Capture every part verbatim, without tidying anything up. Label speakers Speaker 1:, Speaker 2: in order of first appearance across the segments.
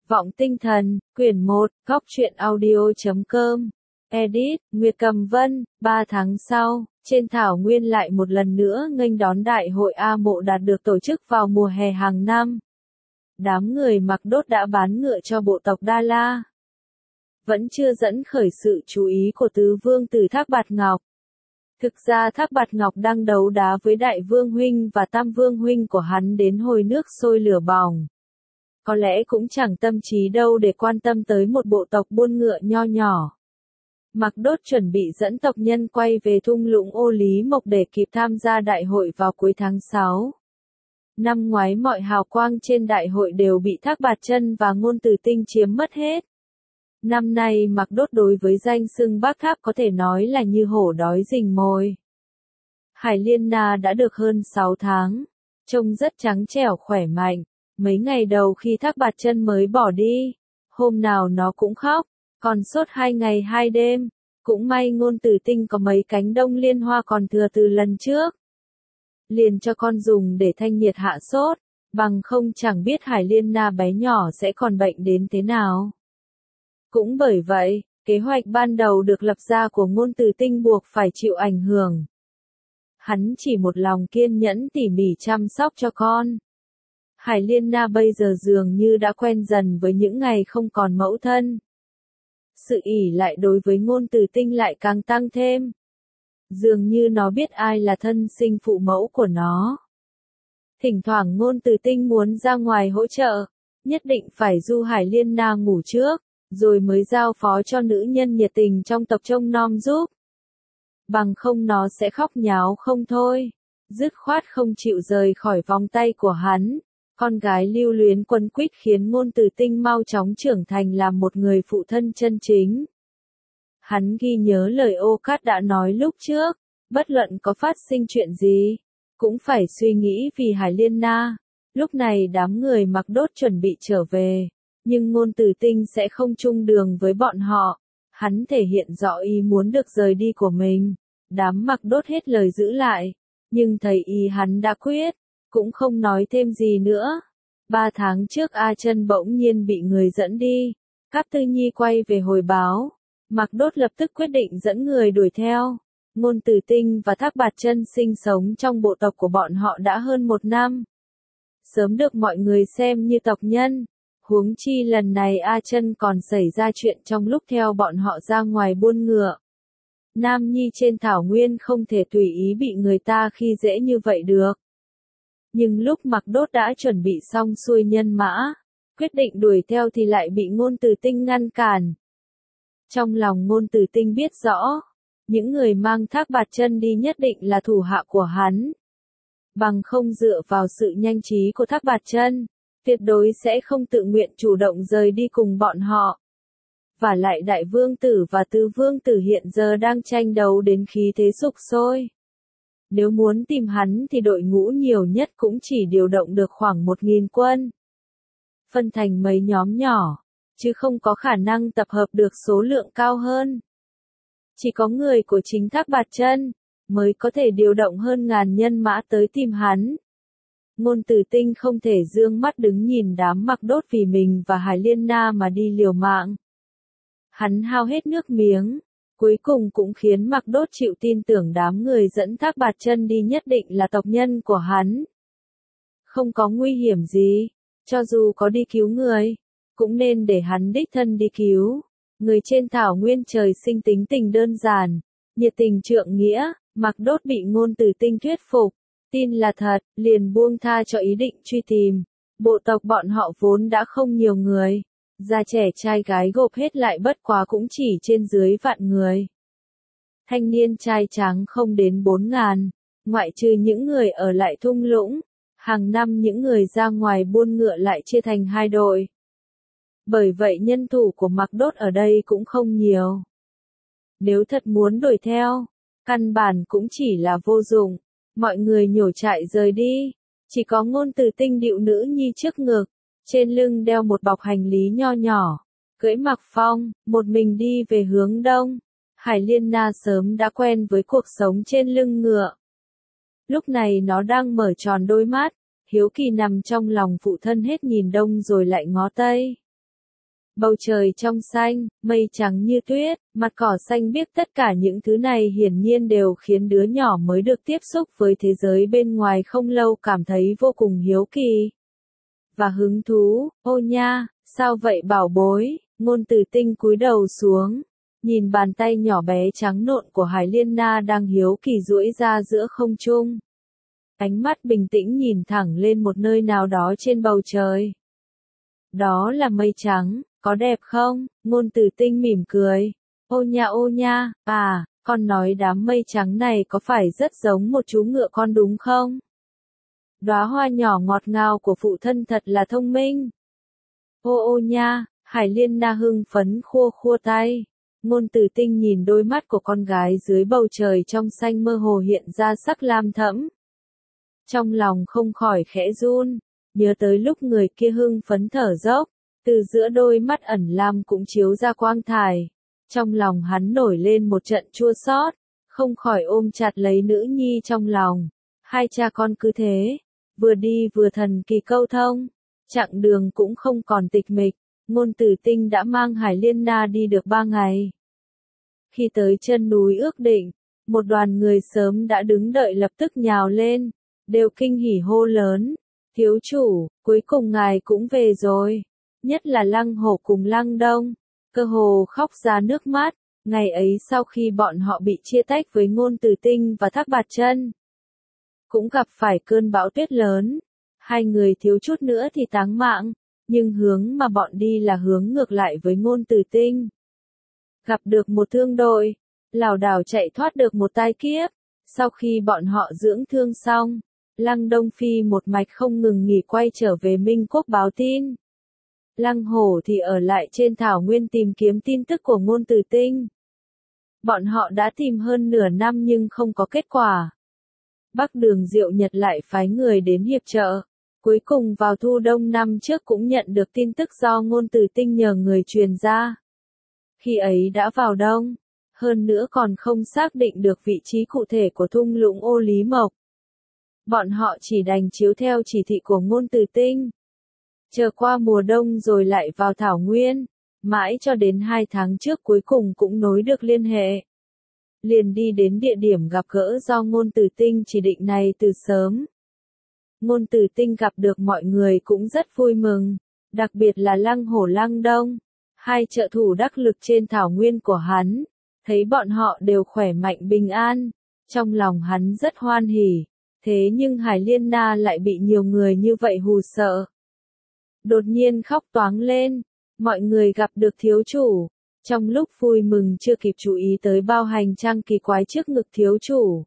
Speaker 1: Vọng Tinh Thần, quyển một, góc truyện audio.com. Edit, Nguyệt Cầm Vân. Ba tháng sau, trên thảo nguyên lại một lần nữa nghênh đón đại hội A Mộ Đạt được tổ chức vào mùa hè hàng năm. Đám người mặc đốt đã bán ngựa cho bộ tộc Đa La. Vẫn chưa dẫn khởi sự chú ý của tứ vương tử Thác Bạt Ngọc. Thực ra Thác Bạt Ngọc đang đấu đá với đại vương huynh và tam vương huynh của hắn đến hồi nước sôi lửa bỏng. Có lẽ cũng chẳng tâm trí đâu để quan tâm tới một bộ tộc buôn ngựa nho nhỏ. Mặc Đốt chuẩn bị dẫn tộc nhân quay về thung lũng Ô Lý Mộc để kịp tham gia đại hội vào cuối tháng sáu. Năm ngoái mọi hào quang trên đại hội đều bị Thác Bạt Chân và Ngôn Tử Tinh chiếm mất hết. Năm nay Mặc Đốt đối với danh xưng Bác Tháp có thể nói là như hổ đói rình mồi. Hải Liên Na đã được hơn sáu tháng, trông rất trắng trẻo khỏe mạnh. Mấy ngày đầu khi Thác Bạt Chân mới bỏ đi, hôm nào nó cũng khóc, còn sốt hai ngày hai đêm. Cũng may Ngôn Tử Tinh có mấy cánh đông liên hoa còn thừa từ lần trước. Liền cho con dùng để thanh nhiệt hạ sốt, bằng không chẳng biết Hải Liên Na bé nhỏ sẽ còn bệnh đến thế nào. Cũng bởi vậy, kế hoạch ban đầu được lập ra của Ngôn Tử Tinh buộc phải chịu ảnh hưởng. Hắn chỉ một lòng kiên nhẫn tỉ mỉ chăm sóc cho con. Hải Liên Na bây giờ dường như đã quen dần với những ngày không còn mẫu thân. Sự ỷ lại đối với Ngôn Tử Tinh lại càng tăng thêm. Dường như nó biết ai là thân sinh phụ mẫu của nó. Thỉnh thoảng Ngôn Tử Tinh muốn ra ngoài hỗ trợ, nhất định phải du Hải Liên Na ngủ trước, rồi mới giao phó cho nữ nhân nhiệt tình trong tộc trông nom giúp. Bằng không nó sẽ khóc nháo không thôi, dứt khoát không chịu rời khỏi vòng tay của hắn. Con gái lưu luyến quấn quýt khiến Ngôn Tử Tinh mau chóng trưởng thành làm một người phụ thân chân chính. Hắn ghi nhớ lời Ô Cát đã nói lúc trước, bất luận có phát sinh chuyện gì, cũng phải suy nghĩ vì Hải Liên Na. Lúc này đám người Mặc Đốt chuẩn bị trở về, nhưng Ngôn Tử Tinh sẽ không chung đường với bọn họ. Hắn thể hiện rõ ý muốn được rời đi của mình. Đám Mặc Đốt hết lời giữ lại, nhưng thấy ý hắn đã quyết, cũng không nói thêm gì nữa. Ba tháng trước A Chân bỗng nhiên bị người dẫn đi. Cáp Tư Nhi quay về hồi báo. Mặc Đốt lập tức quyết định dẫn người đuổi theo. Ngôn Tử Tinh và Thác Bạt Chân sinh sống trong bộ tộc của bọn họ đã hơn một năm. Sớm được mọi người xem như tộc nhân. Huống chi lần này A Chân còn xảy ra chuyện trong lúc theo bọn họ ra ngoài buôn ngựa. Nam nhi trên thảo nguyên không thể tùy ý bị người ta khi dễ như vậy được. Nhưng lúc Mặc Đốt đã chuẩn bị xong xuôi nhân mã, quyết định đuổi theo thì lại bị Ngôn Tử Tinh ngăn cản. Trong lòng Ngôn Tử Tinh biết rõ, những người mang Thác Bạt Chân đi nhất định là thủ hạ của hắn. Bằng không dựa vào sự nhanh trí của Thác Bạt Chân, tuyệt đối sẽ không tự nguyện chủ động rời đi cùng bọn họ. Và lại đại vương tử và tứ vương tử hiện giờ đang tranh đấu đến khí thế sục sôi. Nếu muốn tìm hắn thì đội ngũ nhiều nhất cũng chỉ điều động được khoảng một nghìn quân. Phân thành mấy nhóm nhỏ, chứ không có khả năng tập hợp được số lượng cao hơn. Chỉ có người của chính Thác Bạt Chân mới có thể điều động hơn ngàn nhân mã tới tìm hắn. Ngôn Tử Tinh không thể dương mắt đứng nhìn đám Mặc Đốt vì mình và Hải Liên Na mà đi liều mạng. Hắn hao hết nước miếng, cuối cùng cũng khiến Mặc Đốt chịu tin tưởng đám người dẫn Thác Bạt Chân đi nhất định là tộc nhân của hắn. Không có nguy hiểm gì, cho dù có đi cứu người, cũng nên để hắn đích thân đi cứu. Người trên thảo nguyên trời sinh tính tình đơn giản, nhiệt tình trượng nghĩa. Mặc Đốt bị Ngôn Tử Tinh thuyết phục, tin là thật, liền buông tha cho ý định truy tìm. Bộ tộc bọn họ vốn đã không nhiều người, già trẻ trai gái gộp hết lại bất quá cũng chỉ trên dưới vạn người. Thanh niên trai tráng không đến bốn ngàn, ngoại trừ những người ở lại thung lũng. Hàng năm những người ra ngoài buôn ngựa lại chia thành hai đội. Bởi vậy nhân thủ của Mặc Đốt ở đây cũng không nhiều. Nếu thật muốn đuổi theo, căn bản cũng chỉ là vô dụng. Mọi người nhổ trại rời đi. Chỉ có Ngôn Tử Tinh điệu nữ nhi trước ngực, trên lưng đeo một bọc hành lý nho nhỏ, cưỡi Mặc Phong, một mình đi về hướng đông. Hải Liên Na sớm đã quen với cuộc sống trên lưng ngựa. Lúc này nó đang mở tròn đôi mắt, hiếu kỳ nằm trong lòng phụ thân hết nhìn đông rồi lại ngó tây. Bầu trời trong xanh, mây trắng như tuyết, mặt cỏ xanh biếc, tất cả những thứ này hiển nhiên đều khiến đứa nhỏ mới được tiếp xúc với thế giới bên ngoài không lâu cảm thấy vô cùng hiếu kỳ và hứng thú. Ô nha, sao vậy bảo bối? Ngôn Từ Tinh cúi đầu xuống, nhìn bàn tay nhỏ bé trắng nộn của Hải Liên Na đang hiếu kỳ duỗi ra giữa không trung. Ánh mắt bình tĩnh nhìn thẳng lên một nơi nào đó trên bầu trời. Đó là mây trắng, có đẹp không? Ngôn Từ Tinh mỉm cười. Ô nha ô nha, à, con nói đám mây trắng này có phải rất giống một chú ngựa con đúng không? Đóa hoa nhỏ ngọt ngào của phụ thân thật là thông minh. Ô ô nha, Hải Liên Na hưng phấn khua khua tay. Ngôn Từ Tinh nhìn đôi mắt của con gái dưới bầu trời trong xanh mơ hồ hiện ra sắc lam thẫm. Trong lòng không khỏi khẽ run, nhớ tới lúc người kia hưng phấn thở dốc, từ giữa đôi mắt ẩn lam cũng chiếu ra quang thải. Trong lòng hắn nổi lên một trận chua xót, không khỏi ôm chặt lấy nữ nhi trong lòng. Hai cha con cứ thế, vừa đi vừa thần kỳ câu thông, chặng đường cũng không còn tịch mịch. Ngôn Từ Tinh đã mang Hải Liên Na đi được ba ngày. Khi tới chân núi ước định, một đoàn người sớm đã đứng đợi lập tức nhào lên, đều kinh hỉ hô lớn. Thiếu chủ, cuối cùng ngài cũng về rồi. Nhất là Lăng Hổ cùng Lăng Đông, cơ hồ khóc ra nước mắt. Ngày ấy sau khi bọn họ bị chia tách với Ngôn Từ Tinh và Thác Bạt Chân, cũng gặp phải cơn bão tuyết lớn. Hai người thiếu chút nữa thì táng mạng, nhưng hướng mà bọn đi là hướng ngược lại với Ngôn Từ Tinh. Gặp được một thương đội, lảo đảo chạy thoát được một tai kiếp. Sau khi bọn họ dưỡng thương xong, Lăng Đông Phi một mạch không ngừng nghỉ quay trở về Minh Quốc báo tin. Lăng Hổ thì ở lại trên thảo nguyên tìm kiếm tin tức của Ngôn Từ Tinh. Bọn họ đã tìm hơn nửa năm nhưng không có kết quả. Bắc Đường Diệu Nhật lại phái người đến hiệp trợ. Cuối cùng vào thu đông năm trước cũng nhận được tin tức do Ngôn Từ Tinh nhờ người truyền ra. Khi ấy đã vào đông, hơn nữa còn không xác định được vị trí cụ thể của thung lũng Ô Lý Mộc. Bọn họ chỉ đành chiếu theo chỉ thị của Ngôn Từ Tinh. Chờ qua mùa đông rồi lại vào thảo nguyên, mãi cho đến hai tháng trước cuối cùng cũng nối được liên hệ. Liền đi đến địa điểm gặp gỡ do Ngôn Từ Tinh chỉ định này từ sớm. Ngôn Từ Tinh gặp được mọi người cũng rất vui mừng, đặc biệt là Lăng Hổ Lăng Đông, hai trợ thủ đắc lực trên thảo nguyên của hắn, thấy bọn họ đều khỏe mạnh bình an, trong lòng hắn rất hoan hỉ, thế nhưng Hải Liên Na lại bị nhiều người như vậy hù sợ. Đột nhiên khóc toáng lên, mọi người gặp được thiếu chủ, trong lúc vui mừng chưa kịp chú ý tới bao hành trang kỳ quái trước ngực thiếu chủ.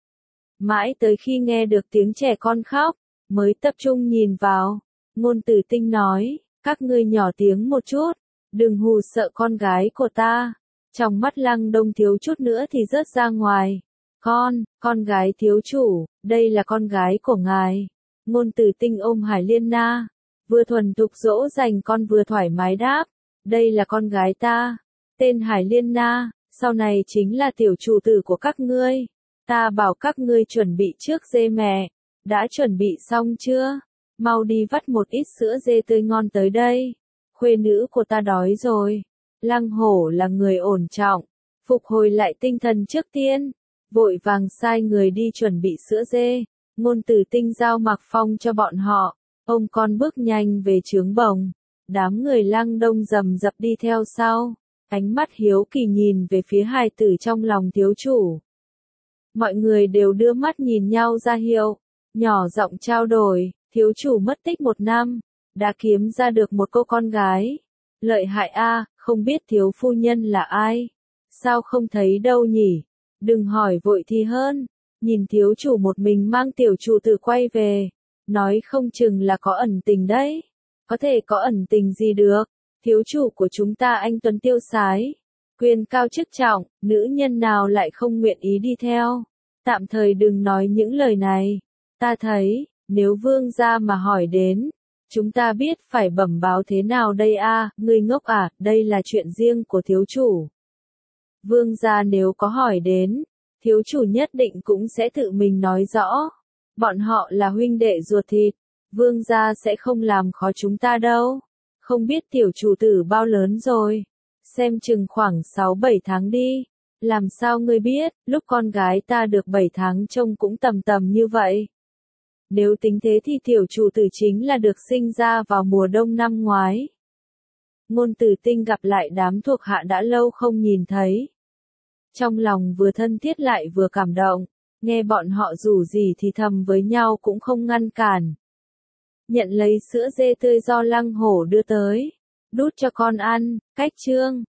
Speaker 1: Mãi tới khi nghe được tiếng trẻ con khóc, mới tập trung nhìn vào. Ngôn Từ Tinh nói, các ngươi nhỏ tiếng một chút, đừng hù sợ con gái của ta. Trong mắt Lăng Đông thiếu chút nữa thì rớt ra ngoài. Con, con gái thiếu chủ, đây là con gái của ngài. Ngôn Từ Tinh ôm Hải Liên Na, vừa thuần thục dỗ dành con vừa thoải mái đáp, đây là con gái ta, tên Hải Liên Na, sau này chính là tiểu chủ tử của các ngươi. Ta bảo các ngươi chuẩn bị trước dê mẹ, đã chuẩn bị xong chưa? Mau đi vắt một ít sữa dê tươi ngon tới đây. Khuê nữ của ta đói rồi. Lăng Hổ là người ổn trọng, phục hồi lại tinh thần trước tiên, vội vàng sai người đi chuẩn bị sữa dê. Ngôn Từ Tinh giao Mạc Phong cho bọn họ, ông con bước nhanh về trướng bồng. Đám người Lăng Đông rầm rập đi theo sau, ánh mắt hiếu kỳ nhìn về phía hài tử trong lòng thiếu chủ. Mọi người đều đưa mắt nhìn nhau ra hiệu, nhỏ giọng trao đổi, thiếu chủ mất tích một năm, đã kiếm ra được một cô con gái. Lợi hại a, không biết thiếu phu nhân là ai? Sao không thấy đâu nhỉ? Đừng hỏi vội thì hơn, nhìn thiếu chủ một mình mang tiểu chủ tử quay về, nói không chừng là có ẩn tình đấy. Có thể có ẩn tình gì được, thiếu chủ của chúng ta anh tuấn tiêu sái, quyền cao chức trọng, nữ nhân nào lại không nguyện ý đi theo. Tạm thời đừng nói những lời này, ta thấy, nếu vương gia mà hỏi đến, chúng ta biết phải bẩm báo thế nào đây a? À, ngươi ngốc à, đây là chuyện riêng của thiếu chủ. Vương gia nếu có hỏi đến, thiếu chủ nhất định cũng sẽ tự mình nói rõ. Bọn họ là huynh đệ ruột thịt, vương gia sẽ không làm khó chúng ta đâu. Không biết tiểu chủ tử bao lớn rồi? Xem chừng khoảng sáu bảy tháng đi. Làm sao ngươi biết, lúc con gái ta được bảy tháng trông cũng tầm tầm như vậy. Nếu tính thế thì tiểu chủ tử chính là được sinh ra vào mùa đông năm ngoái. Ngôn Tử Tinh gặp lại đám thuộc hạ đã lâu không nhìn thấy. Trong lòng vừa thân thiết lại vừa cảm động, nghe bọn họ rủ rỉ thì thầm với nhau cũng không ngăn cản. Nhận lấy sữa dê tươi do Lăng Hổ đưa tới, đút cho con ăn, cách trương.